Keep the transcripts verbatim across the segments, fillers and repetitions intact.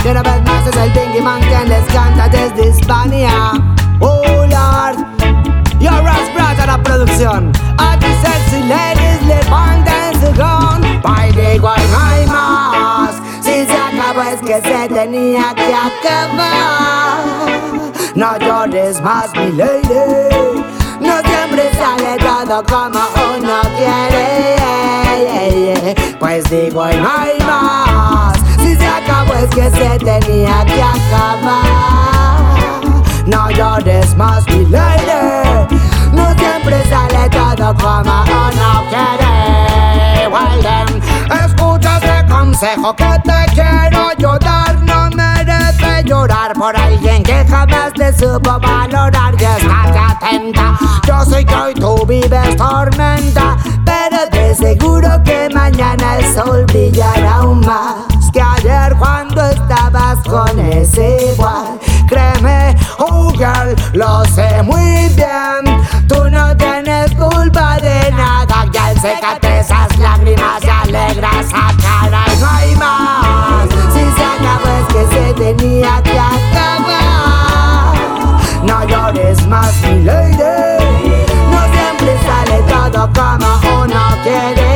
Y una vez más es el Dingy Man quien les canta desde España. Oh Lord, yo Ross Brat a la producción. A tus sexy ladies levántense con baile igual no hay más. Si se acabó es que se tenía que acabar. No llores más mi lady, no siempre sale todo como uno quiere. Pues digo y no hay más. Si se acabó es que se tenía que acabar. No llores más mi lady, no siempre sale todo como uno quiere. Well then, escucha este consejo que te quiero yo dar. No merece llorar por alguien que jamás te supo valorar. Y estate atenta, yo sé que hoy tú vives tormenta, pero te aseguro que mañana el sol brillará aún más que ayer cuando estabas con ese igual. Créeme, oh girl, lo sé muy bien, tú no tienes culpa de nada. Ya sécate esas lágrimas y alegra esa cara y no hay más. Si se acabó es que se tenía que acabar. No llores más mi lady, no siempre sale todo como uno quiere.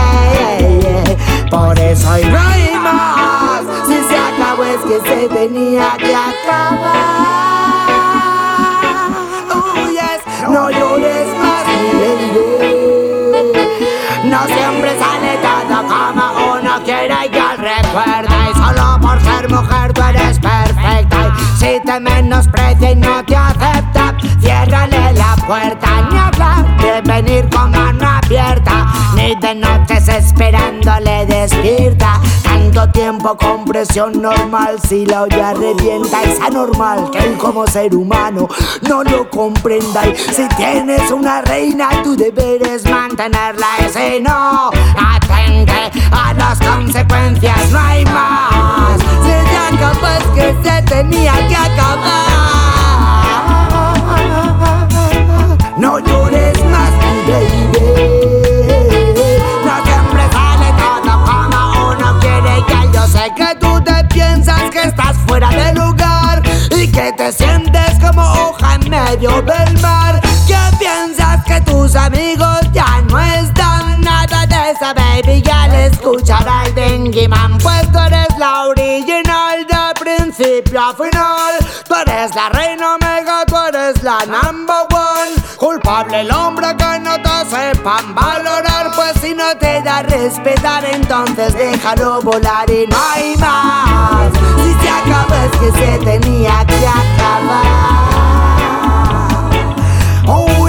Por eso hoy no hay más. Si se acabó es que se tenía que acabar. Oh yes, no llores más mi lady, no siempre sale todo como uno quiere. Y que recuerda, y solo por ser mujer tú eres perfecta. Y si te menosprecia y no te acepta, ciérrale la puerta. Ni hablar de venir con mano abierta, ni de noches esperándole despierta. Tanto tiempo con presión normal, si la olla revienta es anormal que él como ser humano no lo comprenda. Y si tienes una reina tú deberes mantenerla. Y si no, atente a las consecuencias, no hay más. Si se acabó es que se tenía que acabar. No llores más mi baby, no siempre sale todo como uno quiere. Ya yo sé que tú te piensas que estás fuera de lugar y que te sientes como hoja en medio del mar. Que piensas que tus amigos ya no están. Nada de esa baby, ya le escuchará el Dingy Man. Pues tú eres la original de principio a final. Tú eres la reina omega, tú eres la number one. Culpable el hombre que no te sepan valorar. Pues si no te da a respetar, entonces déjalo volar y no hay más. Si se acabó es que se tenía que acabar. Oh,